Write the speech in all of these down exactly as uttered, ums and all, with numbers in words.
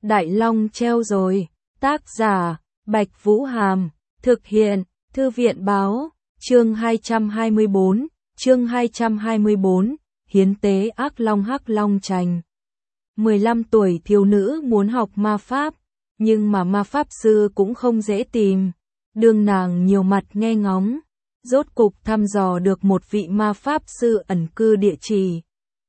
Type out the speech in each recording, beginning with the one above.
Đại Long treo rồi. Tác giả, Bạch Vũ Hàm. Thực hiện, Thư viện Báo. Chương hai trăm hai mươi bốn. Chương hai trăm hai mươi bốn. Hiến tế ác long hắc long trành. mười lăm tuổi thiếu nữ muốn học ma pháp, nhưng mà ma pháp sư cũng không dễ tìm. Đương nàng nhiều mặt nghe ngóng, rốt cục thăm dò được một vị ma pháp sư ẩn cư địa chỉ.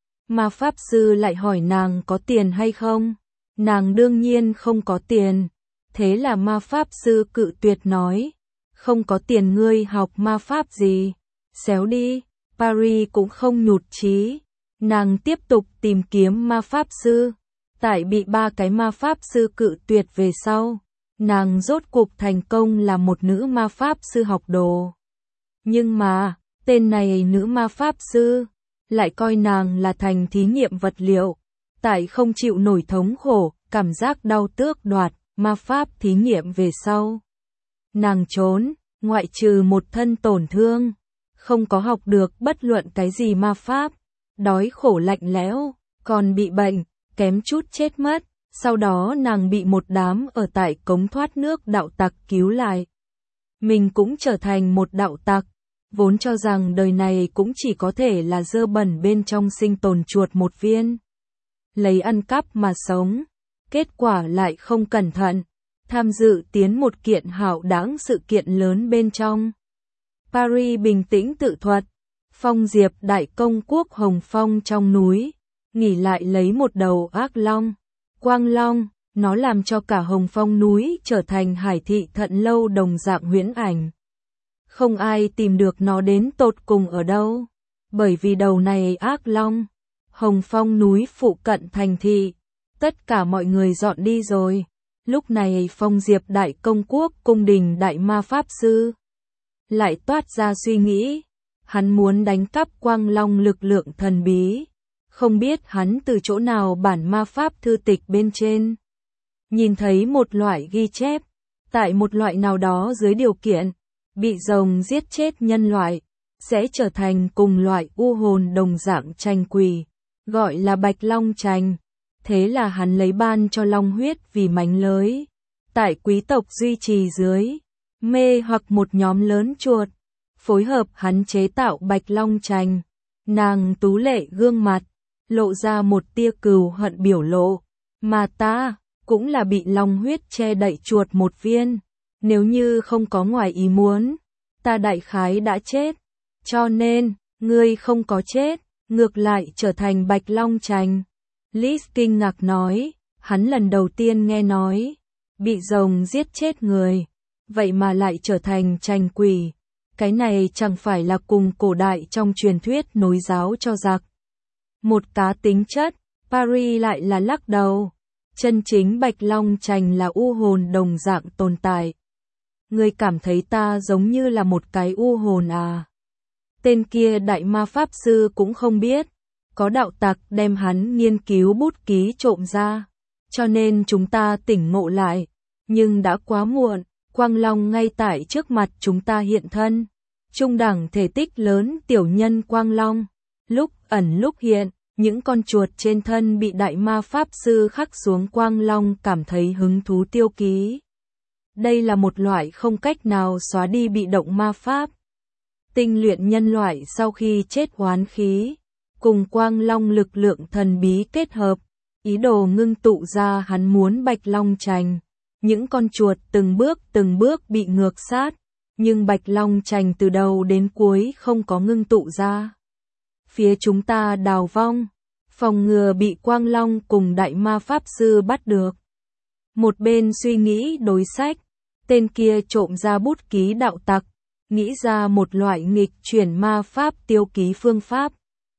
Ma pháp sư lại hỏi nàng có tiền hay không. Nàng đương nhiên không có tiền. Thế là ma pháp sư cự tuyệt nói, không có tiền ngươi học ma pháp gì, xéo đi. Paris cũng không nhụt chí, nàng tiếp tục tìm kiếm ma pháp sư. Tại bị ba cái ma pháp sư cự tuyệt về sau, nàng rốt cục thành công là một nữ ma pháp sư học đồ. Nhưng mà, tên này nữ ma pháp sư lại coi nàng là thành thí nghiệm vật liệu. Tại không chịu nổi thống khổ, cảm giác đau tước đoạt ma pháp thí nghiệm về sau, nàng trốn, ngoại trừ một thân tổn thương, không có học được bất luận cái gì ma pháp, đói khổ lạnh lẽo, còn bị bệnh, kém chút chết mất. Sau đó nàng bị một đám ở tại cống thoát nước đạo tặc cứu lại. Mình cũng trở thành một đạo tặc, vốn cho rằng đời này cũng chỉ có thể là dơ bẩn bên trong sinh tồn chuột một viên, lấy ăn cắp mà sống. Kết quả lại không cẩn thận, tham dự tiến một kiện hạo đãng sự kiện lớn bên trong. Paris bình tĩnh tự thuật, Phong Diệp đại công quốc Hồng Phong trong núi, nghỉ lại lấy một đầu ác long, Quang Long, nó làm cho cả Hồng Phong núi trở thành hải thị thận lâu đồng dạng huyễn ảnh. Không ai tìm được nó đến tột cùng ở đâu, bởi vì đầu này ác long, Hồng Phong núi phụ cận thành thị, tất cả mọi người dọn đi rồi. Lúc này Phong Diệp đại công quốc cung đình đại ma pháp sư lại toát ra suy nghĩ, hắn muốn đánh cắp Quang Long lực lượng thần bí. Không biết hắn từ chỗ nào bản ma pháp thư tịch bên trên nhìn thấy một loại ghi chép, tại một loại nào đó dưới điều kiện bị rồng giết chết nhân loại sẽ trở thành cùng loại u hồn đồng dạng trành quỷ, gọi là Bạch Long trành. Thế là hắn lấy ban cho long huyết vì mánh lới, tại quý tộc duy trì dưới, mê hoặc một nhóm lớn chuột, phối hợp hắn chế tạo Bạch Long trành. Nàng tú lệ gương mặt, lộ ra một tia cừu hận biểu lộ, mà ta cũng là bị long huyết che đậy chuột một viên, nếu như không có ngoài ý muốn, ta đại khái đã chết, cho nên, ngươi không có chết, ngược lại trở thành Bạch Long trành. Liz kinh ngạc nói, hắn lần đầu tiên nghe nói, bị rồng giết chết người, vậy mà lại trở thành trành quỷ, cái này chẳng phải là cùng cổ đại trong truyền thuyết nối giáo cho giặc. Một cá tính chất, Paris lại là lắc đầu, chân chính Bạch Long trành là u hồn đồng dạng tồn tại. Ngươi cảm thấy ta giống như là một cái u hồn à? Tên kia đại ma pháp sư cũng không biết, có đạo tặc đem hắn nghiên cứu bút ký trộm ra, cho nên chúng ta tỉnh ngộ lại, nhưng đã quá muộn. Quang Long ngay tại trước mặt chúng ta hiện thân, trung đẳng thể tích lớn tiểu nhân Quang Long, lúc ẩn lúc hiện, những con chuột trên thân bị đại ma pháp sư khắc xuống Quang Long cảm thấy hứng thú tiêu ký. Đây là một loại không cách nào xóa đi bị động ma pháp. Tinh luyện nhân loại sau khi chết oán khí, cùng Quang Long lực lượng thần bí kết hợp, ý đồ ngưng tụ ra hắn muốn Bạch Long trành. Những con chuột từng bước từng bước bị ngược sát, nhưng Bạch Long trành từ đầu đến cuối không có ngưng tụ ra. Phía chúng ta đào vong, phòng ngừa bị Quang Long cùng đại ma pháp sư bắt được. Một bên suy nghĩ đối sách, tên kia trộm ra bút ký đạo tặc, nghĩ ra một loại nghịch chuyển ma pháp tiêu ký phương pháp.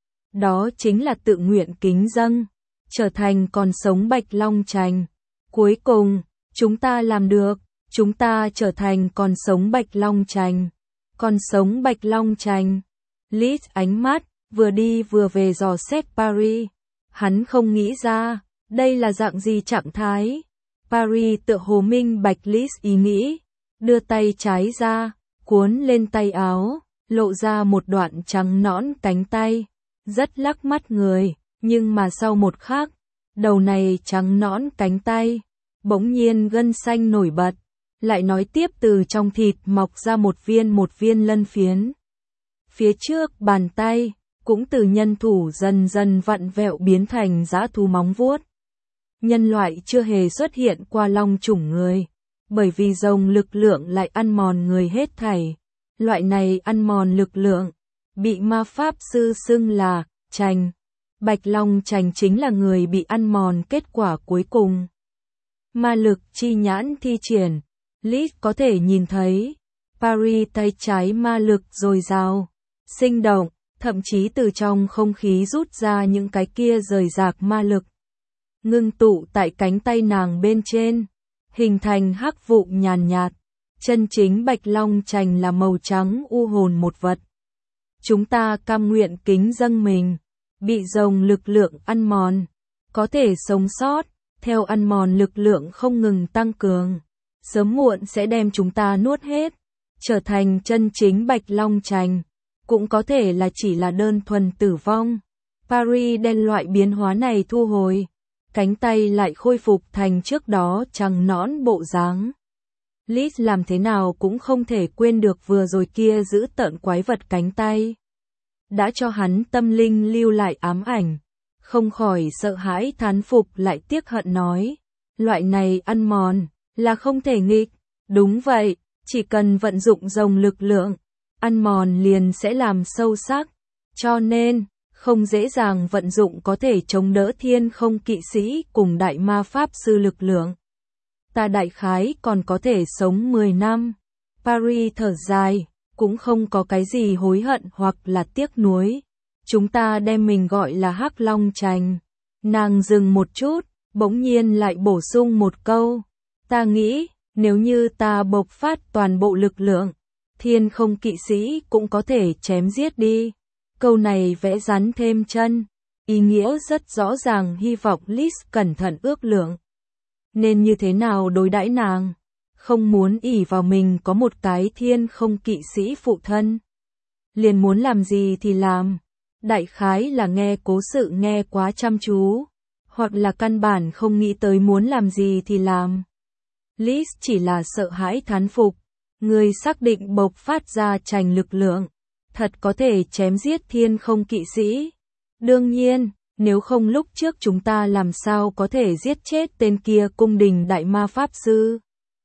Đó chính là tự nguyện kính dâng, trở thành còn sống Bạch Long trành. Cuối cùng, chúng ta làm được, chúng ta trở thành còn sống Bạch Long trành. Còn sống Bạch Long trành. Liz ánh mắt, vừa đi vừa về dò xét Paris. Hắn không nghĩ ra, đây là dạng gì trạng thái. Paris tựa hồ minh bạch Liz ý nghĩ, đưa tay trái ra, cuốn lên tay áo, lộ ra một đoạn trắng nõn cánh tay, rất lắc mắt người, nhưng mà sau một khắc, đầu này trắng nõn cánh tay, bỗng nhiên gân xanh nổi bật, lại nói tiếp từ trong thịt mọc ra một viên một viên lân phiến. Phía trước bàn tay, cũng từ nhân thủ dần dần vặn vẹo biến thành dã thú móng vuốt. Nhân loại chưa hề xuất hiện qua long chủng người, bởi vì rồng lực lượng lại ăn mòn người hết thảy. Loại này ăn mòn lực lượng, bị ma pháp sư xưng là trành. Bạch long trành chính là người bị ăn mòn kết quả cuối cùng. Ma lực chi nhãn thi triển, Liz có thể nhìn thấy, Paris tay trái ma lực dồi dào, sinh động, thậm chí từ trong không khí rút ra những cái kia rời rạc ma lực. Ngưng tụ tại cánh tay nàng bên trên, hình thành hắc vụ nhàn nhạt, chân chính bạch long trành là màu trắng u hồn một vật. Chúng ta cam nguyện kính dâng mình, bị rồng lực lượng ăn mòn, có thể sống sót, theo ăn mòn lực lượng không ngừng tăng cường, sớm muộn sẽ đem chúng ta nuốt hết, trở thành chân chính bạch long trành, cũng có thể là chỉ là đơn thuần tử vong. Paris đen loại biến hóa này thu hồi, cánh tay lại khôi phục thành trước đó trắng nõn bộ dáng. Liz làm thế nào cũng không thể quên được vừa rồi kia giữ tợn quái vật cánh tay. Đã cho hắn tâm linh lưu lại ám ảnh, không khỏi sợ hãi thán phục lại tiếc hận nói. Loại này ăn mòn, là không thể nghịch. Đúng vậy, chỉ cần vận dụng rồng lực lượng, ăn mòn liền sẽ làm sâu sắc. Cho nên, không dễ dàng vận dụng có thể chống đỡ thiên không kỵ sĩ cùng đại ma pháp sư lực lượng. Ta đại khái còn có thể sống mười năm. Paris thở dài, cũng không có cái gì hối hận hoặc là tiếc nuối. Chúng ta đem mình gọi là Hắc Long Trành. Nàng dừng một chút, bỗng nhiên lại bổ sung một câu. Ta nghĩ, nếu như ta bộc phát toàn bộ lực lượng, thiên không kỵ sĩ cũng có thể chém giết đi. Câu này vẽ rắn thêm chân, ý nghĩa rất rõ ràng, hy vọng Liz cẩn thận ước lượng. Nên như thế nào đối đãi nàng, không muốn ỷ vào mình có một cái thiên không kỵ sĩ phụ thân. Liền muốn làm gì thì làm, đại khái là nghe cố sự nghe quá chăm chú, hoặc là căn bản không nghĩ tới muốn làm gì thì làm. Liz chỉ là sợ hãi thán phục, người xác định bộc phát ra trành lực lượng, thật có thể chém giết thiên không kỵ sĩ. Đương nhiên, nếu không lúc trước chúng ta làm sao có thể giết chết tên kia cung đình đại ma pháp sư.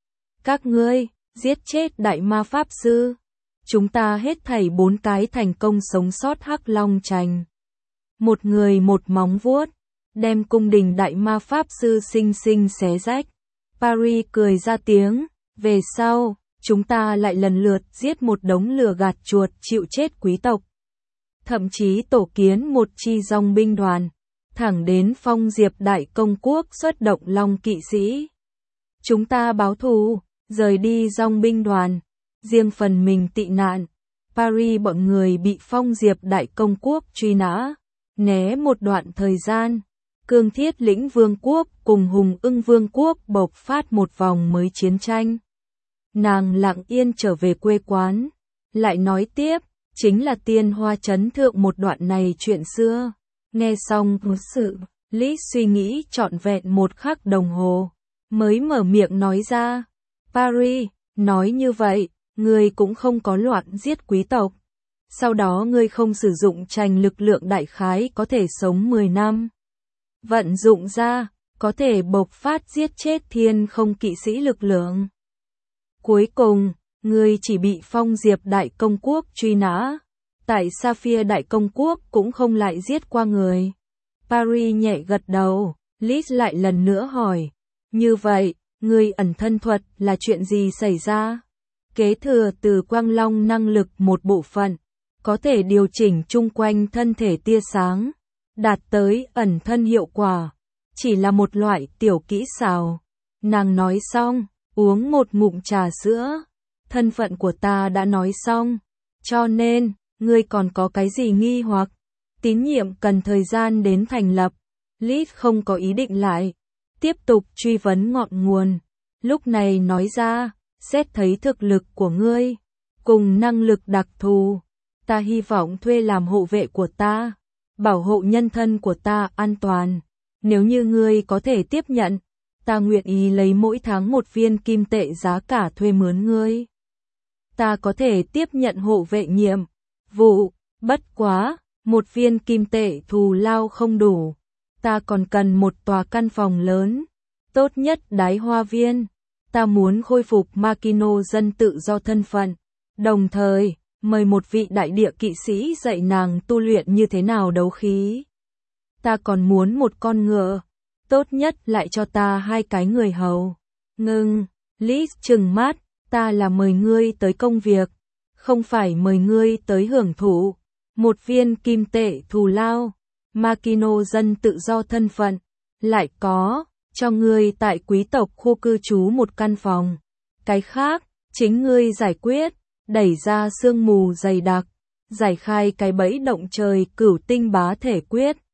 Các ngươi, giết chết đại ma pháp sư. Chúng ta hết thảy bốn cái thành công sống sót Hắc Long Trành. Một người một móng vuốt, đem cung đình đại ma pháp sư xinh xinh xé rách. Paris cười ra tiếng, về sau, chúng ta lại lần lượt giết một đống lừa gạt chuột chịu chết quý tộc. Thậm chí tổ kiến một chi dòng binh đoàn, thẳng đến Phong Diệp Đại Công Quốc xuất động Long kỵ sĩ. Chúng ta báo thù, rời đi dòng binh đoàn, riêng phần mình tị nạn. Paris bọn người bị Phong Diệp Đại Công Quốc truy nã, né một đoạn thời gian. Cương Thiết Lĩnh Vương quốc cùng Hùng Ưng Vương quốc bộc phát một vòng mới chiến tranh. Nàng lặng yên trở về quê quán, lại nói tiếp, chính là Tiên Hoa Trấn Thượng một đoạn này chuyện xưa. Nghe xong sự, Liz suy nghĩ trọn vẹn một khắc đồng hồ, mới mở miệng nói ra. Paris, nói như vậy, ngươi cũng không có loạn giết quý tộc. Sau đó ngươi không sử dụng trành lực lượng đại khái có thể sống mười năm. Vận dụng ra, có thể bộc phát giết chết thiên không kỵ sĩ lực lượng. Cuối cùng, ngươi chỉ bị Phong Diệp Đại Công Quốc truy nã. Tại Sapphire Đại Công Quốc cũng không lại giết qua người. Paris nhẹ gật đầu, Liz lại lần nữa hỏi. Như vậy, ngươi ẩn thân thuật là chuyện gì xảy ra? Kế thừa từ Quang Long năng lực một bộ phận, có thể điều chỉnh chung quanh thân thể tia sáng, đạt tới ẩn thân hiệu quả. Chỉ là một loại tiểu kỹ xảo. Nàng nói xong, uống một ngụm trà sữa. Thân phận của ta đã nói xong, cho nên, ngươi còn có cái gì nghi hoặc? Tín nhiệm cần thời gian đến thành lập. Liz không có ý định lại tiếp tục truy vấn ngọn nguồn. Lúc này nói ra, xét thấy thực lực của ngươi, cùng năng lực đặc thù, ta hy vọng thuê làm hộ vệ của ta, bảo hộ nhân thân của ta an toàn. Nếu như ngươi có thể tiếp nhận, ta nguyện ý lấy mỗi tháng một viên kim tệ giá cả thuê mướn ngươi. Ta có thể tiếp nhận hộ vệ nhiệm vụ, bất quá, một viên kim tệ thù lao không đủ. Ta còn cần một tòa căn phòng lớn, tốt nhất đái hoa viên. Ta muốn khôi phục Makino dân tự do thân phận, đồng thời, mời một vị đại địa kỵ sĩ dạy nàng tu luyện như thế nào đấu khí. Ta còn muốn một con ngựa, tốt nhất lại cho ta hai cái người hầu. Ngưng, Liz trừng mắt, ta là mời ngươi tới công việc, không phải mời ngươi tới hưởng thụ. Một viên kim tệ thù lao, Makino dân tự do thân phận, lại có, cho ngươi tại quý tộc khu cư trú một căn phòng. Cái khác, chính ngươi giải quyết, đẩy ra sương mù dày đặc, giải khai cái bẫy động trời cửu tinh bá thể quyết.